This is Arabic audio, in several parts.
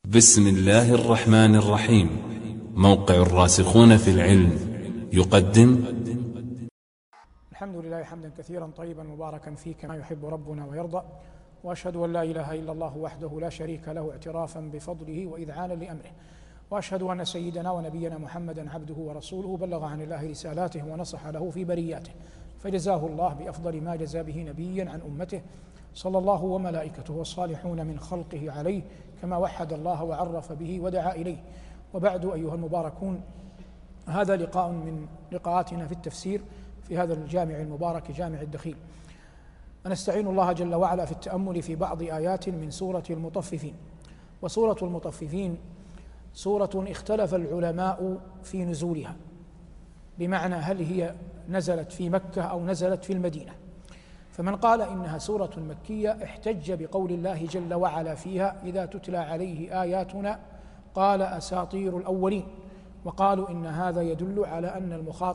بسم الله الرحمن الرحيم. موقع الراسخون في العلم يقدم. الحمد لله حمدا كثيرا طيبا مباركا فيه كما يحب ربنا ويرضى، وأشهد أن لا إله إلا الله وحده لا شريك له اعترافا بفضله وإذعانا لأمره، وأشهد أن سيدنا ونبينا محمدا عبده ورسوله بلغ عن الله رسالاته ونصح له في برياته، فجزاه الله بأفضل ما جزى به نبيا عن أمته صلى الله وملائكته والصالحون من خلقه عليه، كما وحد الله وعرف به ودعا إليه. وبعد أيها المباركون، هذا لقاء من لقاءاتنا في التفسير في هذا الجامع المبارك جامع الدخيل، ونستعين الله جل وعلا في التأمل في بعض آيات من سورة المطففين. وسورة المطففين سورة اختلف العلماء في نزولها، بمعنى هل هي نزلت في مكة أو نزلت في المدينة. فمن قال إنها سورة مكية احتج بقول الله جل وعلا فيها: إذا تتلى عليه آياتنا قال أساطير الأولين. وقالوا إن هذا يدل على أن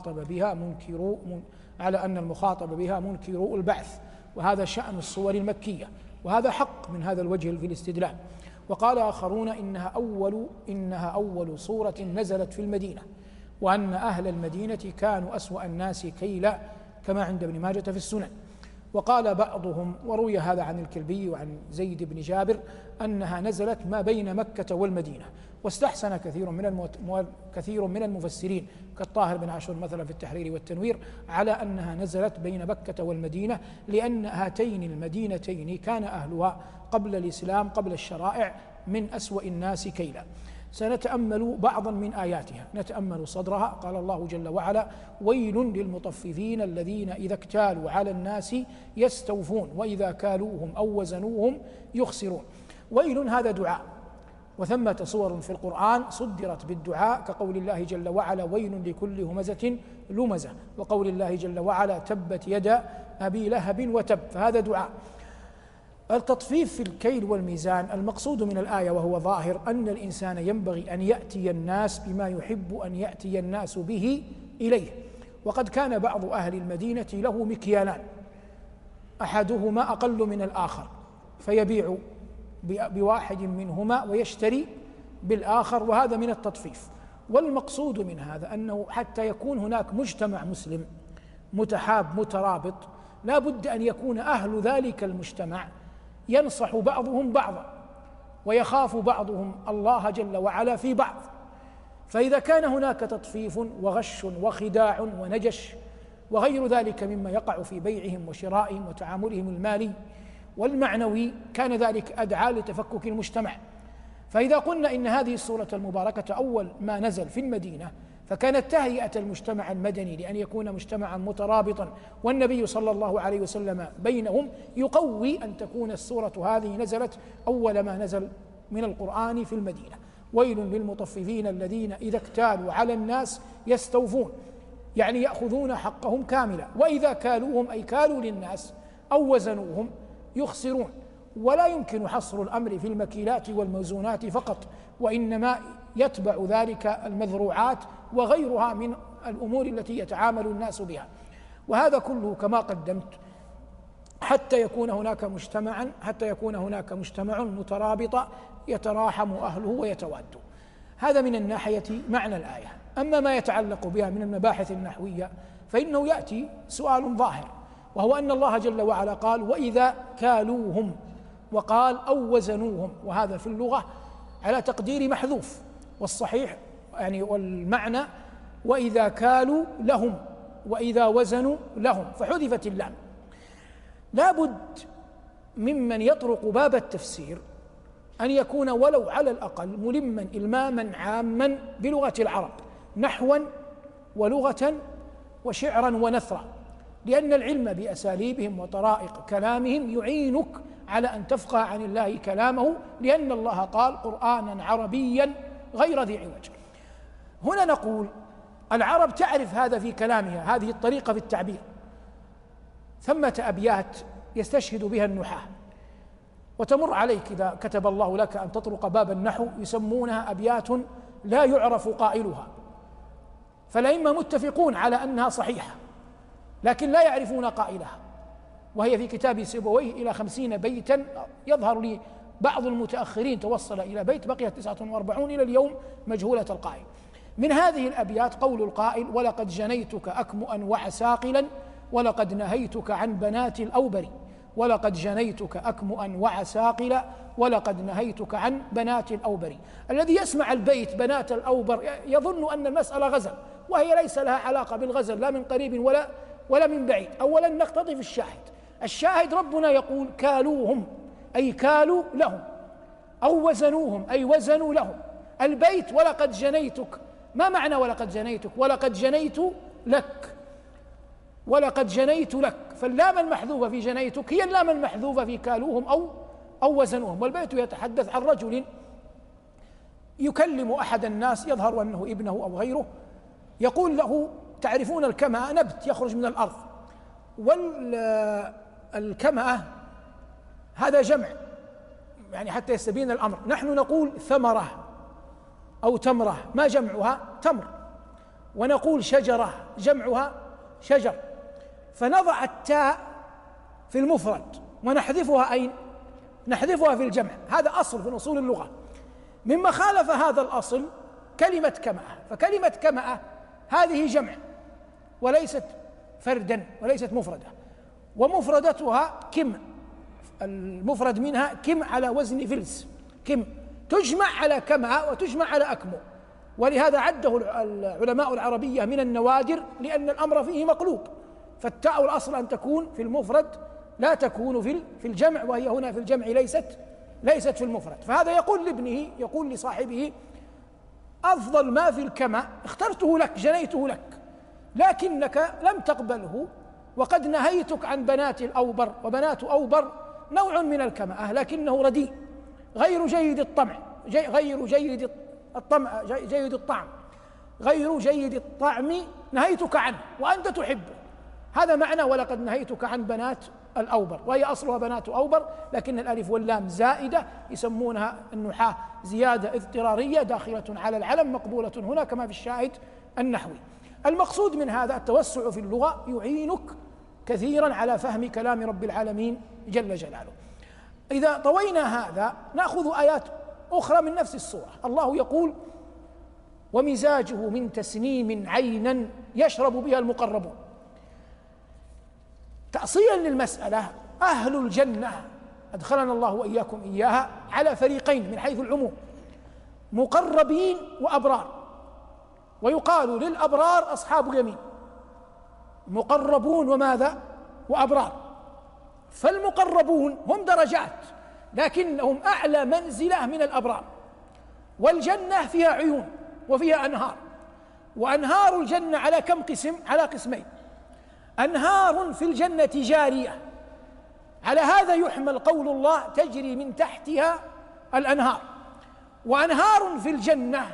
المخاطب بها منكرو البعث، وهذا شأن الصور المكية، وهذا حق من هذا الوجه في الاستدلال. وقال آخرون إنها أول سورة نزلت في المدينة، وأن أهل المدينة كانوا أسوأ الناس كيلا، كما عند ابن ماجة في السنن. وقال بعضهم، وروي هذا عن الكلبي وعن زيد بن جابر، أنها نزلت ما بين مكة والمدينة. واستحسن كثير من المفسرين كالطاهر بن عاشور مثلا في التحرير والتنوير على أنها نزلت بين مكة والمدينة، لأن هاتين المدينتين كان أهلها قبل الإسلام قبل الشرائع من أسوأ الناس كيلا. سنتأمل بعضا من آياتها، نتأمل صدرها. قال الله جل وعلا: ويل للمطففين الذين إذا اكتالوا على الناس يستوفون وإذا كالوهم أو وزنوهم يخسرون. ويل هذا دعاء، وثمة صور في القرآن صدرت بالدعاء، كقول الله جل وعلا: ويل لكل همزة لمزة، وقول الله جل وعلا: تبت يدا أبي لهب وتب، فهذا دعاء. التطفيف في الكيل والميزان المقصود من الآية وهو ظاهر أن الإنسان ينبغي أن يأتي الناس بما يحب أن يأتي الناس به إليه. وقد كان بعض أهل المدينة له مكيالان، أحدهما أقل من الآخر، فيبيع بواحد منهما ويشتري بالآخر، وهذا من التطفيف. والمقصود من هذا أنه حتى يكون هناك مجتمع مسلم متحاب مترابط، لا بد أن يكون أهل ذلك المجتمع ينصح بعضهم بعضا، ويخاف بعضهم الله جل وعلا في بعض. فإذا كان هناك تطفيف وغش وخداع ونجش وغير ذلك مما يقع في بيعهم وشرائهم وتعاملهم المالي والمعنوي، كان ذلك أدعى لتفكك المجتمع. فإذا قلنا إن هذه السورة المباركة أول ما نزل في المدينة، فكانت تهيئة المجتمع المدني لأن يكون مجتمعا مترابطا، والنبي صلى الله عليه وسلم بينهم، يقوي أن تكون السورة هذه نزلت أول ما نزل من القرآن في المدينة. ويل للمطففين الذين إذا اكتالوا على الناس يستوفون، يعني يأخذون حقهم كاملا، وإذا كالوهم أي كالوا للناس أو وزنوهم يخسرون. ولا يمكن حصر الأمر في المكيلات والموزونات فقط، وإنما يتبع ذلك المذروعات وغيرها من الأمور التي يتعامل الناس بها. وهذا كله كما قدمت حتى يكون هناك مجتمع مترابط يتراحم أهله ويتوادوا. هذا من الناحية معنى الآية. أما ما يتعلق بها من المباحث النحوية فإنه يأتي سؤال ظاهر، وهو أن الله جل وعلا قال: وإذا كالوهم، وقال أو وزنوهم، وهذا في اللغة على تقدير محذوف، والصحيح يعني والمعنى وإذا كالوا لهم وإذا وزنوا لهم، فحذفت اللام. لا بد ممن يطرق باب التفسير أن يكون ولو على الأقل ملما إلماما عاما بلغة العرب، نحوا ولغة وشعرا ونثرا، لأن العلم بأساليبهم وطرائق كلامهم يعينك على أن تفقه عن الله كلامه، لأن الله قال: قرآنا عربيا غير ذي عوج. هنا نقول العرب تعرف هذا في كلامها، هذه الطريقة في التعبير. ثمة أبيات يستشهد بها النحاة، وتمر عليك إذا كتب الله لك أن تطرق باب النحو، يسمونها أبيات لا يعرف قائلها، فالأئمة متفقون على أنها صحيحة لكن لا يعرفون قائلها، وهي في كتاب سيبويه إلى 50 بيتا. يظهر لي بعض المتأخرين توصل إلى بيت بقيت 49 إلى اليوم مجهولة القائل. من هذه الأبيات قول القائل: ولقد جنيتك أكمؤا وعساقلا ولقد نهيتك عن بنات الأوبر. ولقد جنيتك أكمؤا وعساقلا ولقد نهيتك عن بنات الأوبر. الذي يسمع البيت بنات الأوبر يظن أن المسألة غزل، وهي ليس لها علاقة بالغزل لا من قريب ولا من بعيد. أولا نقتضي في الشاهد ربنا يقول: كالوهم أي كالوا لهم، أو وزنوهم أي وزنوا لهم. البيت ولقد جنيتك، ما معنى ولقد جنيتك؟ ولقد جنيت لك، ولقد جنيت لك، فاللام المحذوفة في جنيتك هي اللام المحذوفة في كالوهم أو وزنوهم. والبيت يتحدث عن رجل يكلم أحد الناس يظهر أنه ابنه أو غيره، يقول له: تعرفون الكمأة؟ نبت يخرج من الأرض، والكمأة هذا جمع يعني حتى يستبين الأمر. نحن نقول ثمرة أو تمرة، ما جمعها؟ تمر. ونقول شجرة، جمعها شجر. فنضع التاء في المفرد ونحذفها أين؟ نحذفها في الجمع. هذا أصل من أصول اللغة. مما خالف هذا الأصل كلمة كمأة، فكلمة كمأة هذه جمع وليست فردا وليست مفردة، ومفردتها كم، المفرد منها كم على وزن فلس، كم تجمع على كمأة وتجمع على أكمو. ولهذا عده العلماء العربية من النوادر، لأن الأمر فيه مقلوب، فالتاء الأصل أن تكون في المفرد لا تكون في الجمع، وهي هنا في الجمع ليست في المفرد. فهذا يقول لابنه، يقول لصاحبه: أفضل ما في الكمأ اخترته لك، جنيته لك، لكنك لم تقبله، وقد نهيتك عن بنات الأوبر. وبنات أوبر نوع من الكمأة لكنه رديء غير جيد الطعم، غير جيد الطعم، غير جيد الطعم، نهيتك عنه وأنت تحبه. هذا معنى ولقد نهيتك عن بنات الأوبر، وهي أصلها بنات أوبر، لكن الألف واللام زائدة، يسمونها النحاة زيادة اضطرارية داخلة على العلم، مقبولة هنا كما في الشاهد النحوي. المقصود من هذا التوسع في اللغة يعينك كثيرا على فهم كلام رب العالمين جل جلاله. إذا طوينا هذا نأخذ آيات أخرى من نفس السورة. الله يقول: ومزاجه من تسنيم عينا يشرب بها المقربون. تأصيلا للمسألة، أهل الجنة أدخلنا الله وإياكم إياها على فريقين من حيث العموم: مقربين وأبرار. ويقال للأبرار أصحاب يمين، مقربون وماذا؟ وأبرار. فالمقربون هم درجات لكنهم أعلى منزلة من الأبرار. والجنة فيها عيون وفيها أنهار، وأنهار الجنة على كم قسم؟ على قسمين: أنهار في الجنة جارية، على هذا يحمل قول الله: تجري من تحتها الأنهار. وأنهار في الجنة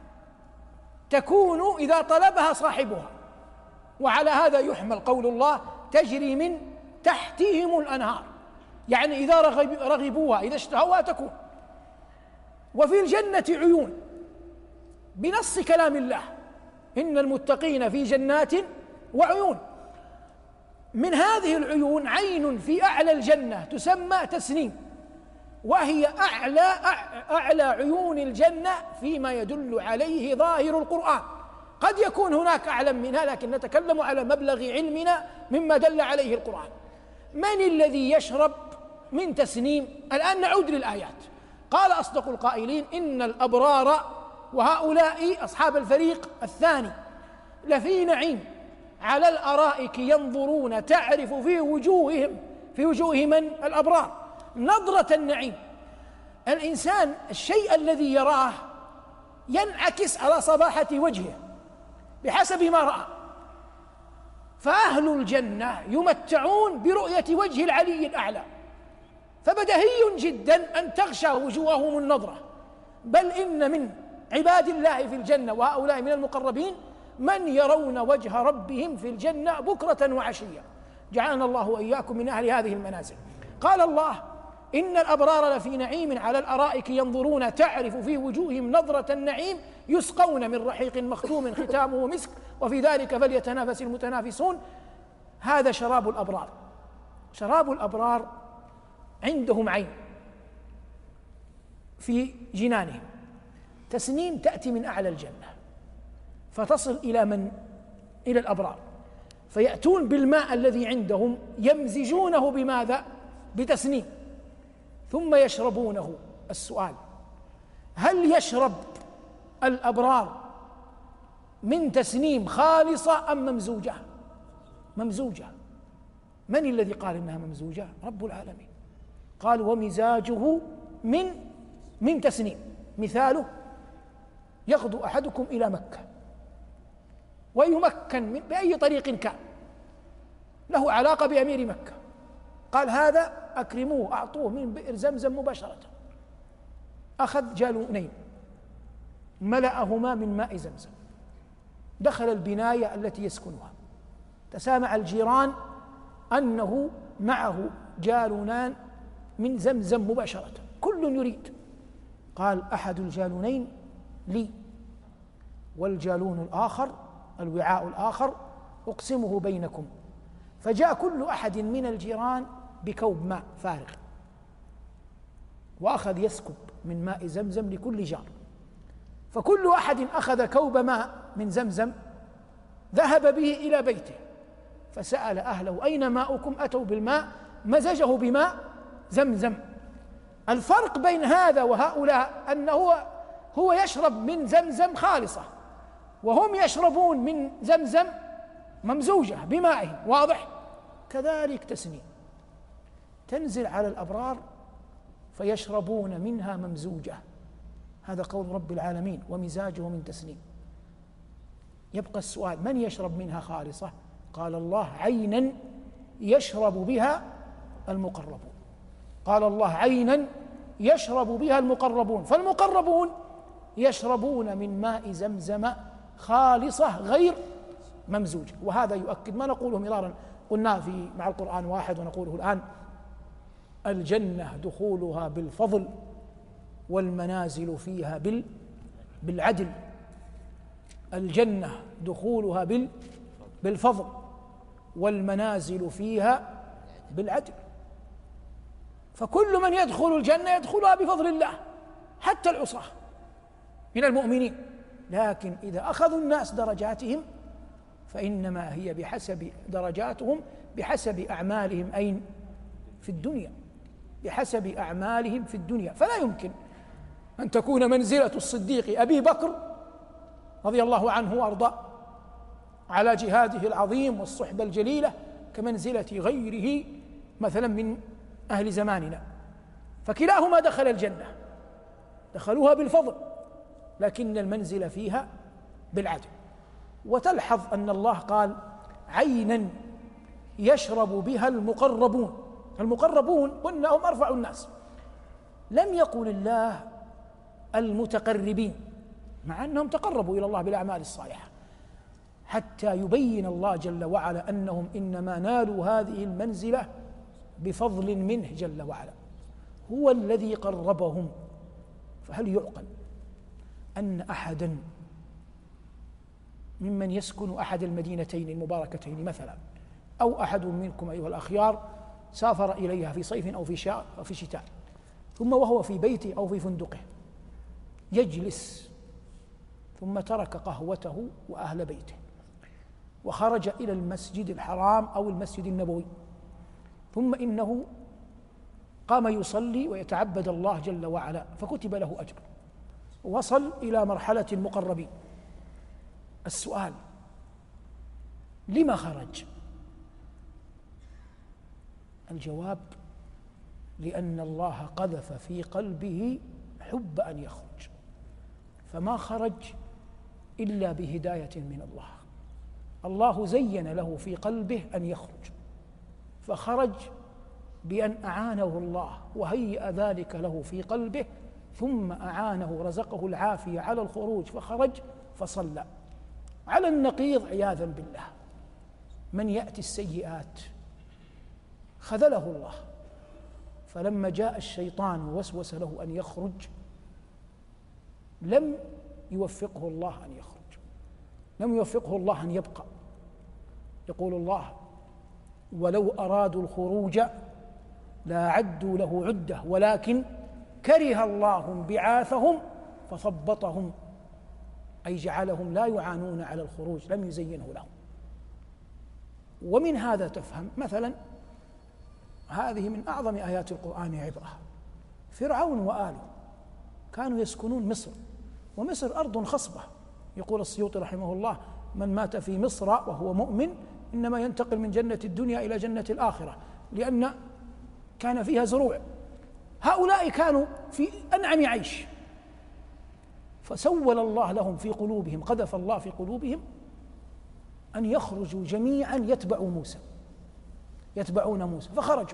تكون إذا طلبها صاحبها، وعلى هذا يحمل قول الله: تجري من تحتهم الأنهار، يعني إذا رغبوها إذا اشتهوها تكون. وفي الجنة عيون بنص كلام الله: إن المتقين في جنات وعيون. من هذه العيون عين في أعلى الجنة تسمى تسنيم، وهي أعلى عيون الجنة فيما يدل عليه ظاهر القرآن. قد يكون هناك أعلم منها، لكن نتكلم على مبلغ علمنا مما دل عليه القرآن. من الذي يشرب من تسنيم؟ الآن نعود للآيات. قال أصدق القائلين: إن الأبرار، وهؤلاء أصحاب الفريق الثاني، لفي نعيم على الأرائك ينظرون، تعرف في وجوه من؟ الأبرار، نظرة النعيم. الإنسان الشيء الذي يراه ينعكس على صباحة وجهه بحسب ما رأى. فأهل الجنة يمتعون برؤية وجه العلي الأعلى، فبدهي جدا أن تغشى وجوههم النظرة. بل إن من عباد الله في الجنة وهؤلاء من المقربين من يرون وجه ربهم في الجنة بكرة وعشية. جعلنا الله وإياكم من أهل هذه المنازل. قال الله: إن الأبرار لفي نعيم على الأرائك ينظرون، تعرف في وجوههم نظرة النعيم، يسقون من رحيق مختوم ختامه مسك، وفي ذلك فليتنافس المتنافسون. هذا شراب الأبرار. شراب الأبرار عندهم عين، في جنانهم. تسنيم تأتي من أعلى الجنة فتصل إلى من؟ إلى الأبرار، فيأتون بالماء الذي عندهم يمزجونه بماذا؟ بتسنيم، ثم يشربونه. السؤال: هل يشرب الأبرار من تسنيم خالصة أم ممزوجة؟ ممزوجة. من الذي قال إنها ممزوجة؟ رب العالمين قال: ومزاجه من تسنيم. مثاله: يغدو أحدكم إلى مكة ويمكن بأي طريق كان، له علاقة بأمير مكة، قال: هذا أكرموه، أعطوه من بئر زمزم مباشرة. أخذ جالونين ملأهما من ماء زمزم، دخل البناية التي يسكنها، تسامع الجيران أنه معه جالونان من زمزم مباشرة، كل يريد. قال: أحد الجالونين لي، والجالون الآخر، الوعاء الآخر، أقسمه بينكم. فجاء كل أحد من الجيران بكوب ماء فارغ، وأخذ يسكب من ماء زمزم لكل جار، فكل أحد أخذ كوب ماء من زمزم ذهب به إلى بيته، فسأل أهله: أين ماؤكم؟ أتوا بالماء مزجه بماء زمزم. الفرق بين هذا وهؤلاء أنه هو يشرب من زمزم خالصة، وهم يشربون من زمزم ممزوجة بمائهم. واضح؟ كذلك تسنيم تنزل على الأبرار فيشربون منها ممزوجة. هذا قول رب العالمين: ومزاجه من تسنيم. يبقى السؤال: من يشرب منها خالصة؟ قال الله: عينا يشرب بها المقربون. قال الله: عينا يشرب بها المقربون. فالمقربون يشربون من ماء زمزم خالصة غير ممزوجة. وهذا يؤكد ما نقوله مرارا، قلنا مع القرآن واحد ونقوله الآن: الجنة دخولها بالفضل والمنازل فيها بالعدل. الجنة دخولها بالفضل والمنازل فيها بالعدل. فكل من يدخل الجنة يدخلها بفضل الله، حتى العصاة من المؤمنين. لكن إذا أخذوا الناس درجاتهم فإنما هي بحسب درجاتهم بحسب أعمالهم أين؟ في الدنيا، بحسب أعمالهم في الدنيا. فلا يمكن أن تكون منزلة الصديق أبي بكر رضي الله عنه وأرضاه على جهاده العظيم والصحبة الجليلة كمنزلة غيره مثلا من أهل زماننا، فكلاهما دخل الجنة، دخلوها بالفضل، لكن المنزل فيها بالعدل. وتلحظ أن الله قال: عينا يشرب بها المقربون. المقربون قلنا هم أرفع الناس، لم يقل الله المتقربين، مع أنهم تقربوا إلى الله بالأعمال الصالحة، حتى يبين الله جل وعلا أنهم إنما نالوا هذه المنزلة بفضل منه جل وعلا، هو الذي قربهم. فهل يعقل أن أحدا ممن يسكن أحد المدينتين المباركتين مثلا، أو أحد منكم أيها الأخيار سافر إليها في صيف أو في شتاء، ثم وهو في بيته أو في فندقه يجلس، ثم ترك قهوته وأهل بيته وخرج إلى المسجد الحرام أو المسجد النبوي، ثم إنه قام يصلي ويتعبد الله جل وعلا فكتب له أجر، وصل إلى مرحلة المقربين. السؤال: لما خرج؟ الجواب: لأن الله قذف في قلبه حب أن يخرج، فما خرج إلا بهداية من الله. الله زين له في قلبه أن يخرج، فخرج بأن أعانه الله وهيأ ذلك له في قلبه، ثم أعانه رزقه العافية على الخروج فخرج فصلى. على النقيض عياذا بالله من يأتي السيئات خذله الله، فلما جاء الشيطان ووسوس له أن يخرج لم يوفقه الله أن يخرج، لم يوفقه الله أن يبقى. يقول الله: ولو أرادوا الخروج لأعدوا له عدة ولكن كره الله انبعاثهم فثبطهم، أي جعلهم لا يعانون على الخروج، لم يزينه لهم. ومن هذا تفهم مثلا هذه من أعظم آيات القرآن عبرة. فرعون وآله كانوا يسكنون مصر، ومصر أرض خصبة. يقول السيوطي رحمه الله: من مات في مصر وهو مؤمن إنما ينتقل من جنة الدنيا إلى جنة الآخرة، لأن كان فيها زروع. هؤلاء كانوا في أنعم عيش، فسول الله لهم في قلوبهم، قذف الله في قلوبهم أن يخرجوا جميعا يتبعون موسى،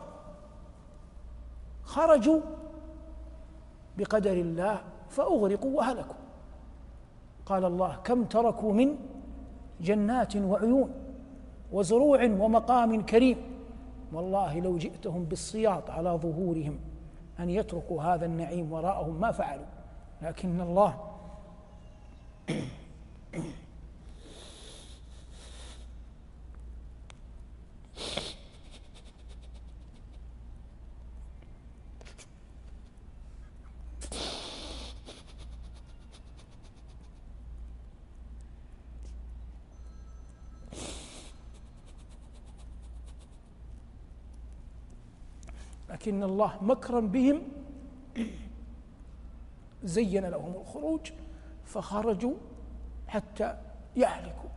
فخرجوا بقدر الله فأغرقوا وهلكوا. قال الله: كم تركوا من جنات وعيون وزروع ومقام كريم، والله لو جئتهم بالسياط على ظهورهم أن يتركوا هذا النعيم وراءهم ما فعلوا، لكن الله مكرا بهم زين لهم الخروج فخرجوا حتى يهلكوا.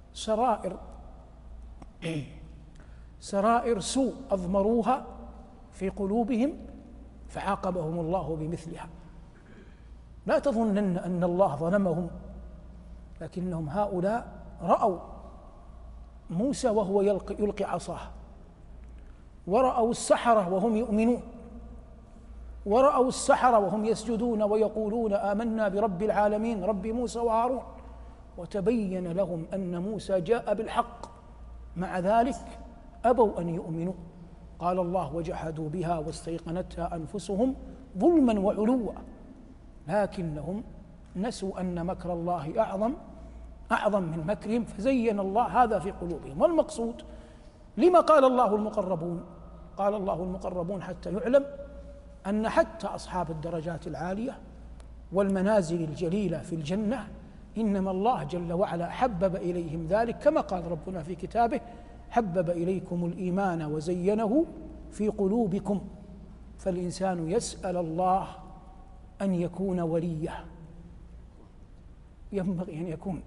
سرائر سوء أضمروها في قلوبهم فعاقبهم الله بمثلها. لا تظنن أن الله ظلمهم، لكنهم هؤلاء رأوا موسى وهو يلقي عصاه، ورأوا السحرة وهم يؤمنون، ورأوا السحرة وهم يسجدون ويقولون آمنا برب العالمين رب موسى وهارون، وتبين لهم أن موسى جاء بالحق، مع ذلك أبوا أن يؤمنوا. قال الله: وجحدوا بها واستيقنتها أنفسهم ظلما وعلوا، لكنهم نسوا أن مكر الله أعظم من مكرهم، فزين الله هذا في قلوبهم. والمقصود لما قال الله المقربون؟ قال الله المقربون حتى يعلم أن حتى أصحاب الدرجات العالية والمنازل الجليلة في الجنة إنما الله جل وعلا حبب إليهم ذلك، كما قال ربنا في كتابه: حبب إليكم الإيمان وزينه في قلوبكم. فالإنسان يسأل الله أن يكون وليه، ينبغي أن يكون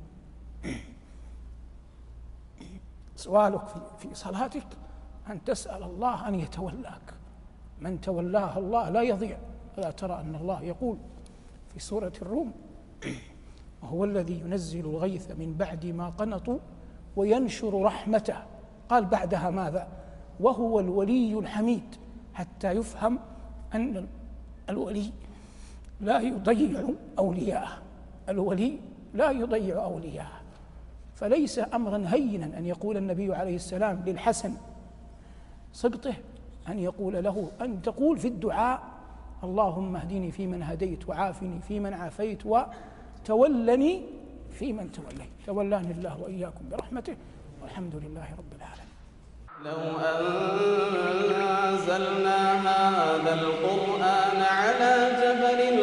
سؤالك في صلاتك أن تسأل الله أن يتولاك. من تولاه الله لا يضيع. ألا ترى أن الله يقول في سورة الروم: وهو الذي ينزل الغيث من بعد ما قنطوا وينشر رحمته. قال بعدها ماذا؟ وهو الولي الحميد، حتى يفهم أن الولي لا يضيع أولياءه. الولي لا يضيع أولياءه. فليس أمرا هينا أن يقول النبي عليه السلام للحسن صبته أن يقول له، أن تقول في الدعاء: اللهم اهدني فيمن هديت، وعافني فيمن عافيت، وتولني فيمن توليت. تولاني الله وإياكم برحمته، والحمد لله رب العالمين. لو أنزلنا هذا القرآن على جبل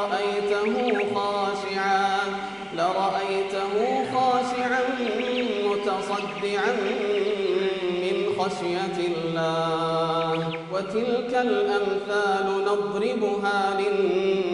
لرأيته خاشعا متصدعا من خشية الله. وتلك الأمثال نضربها للناس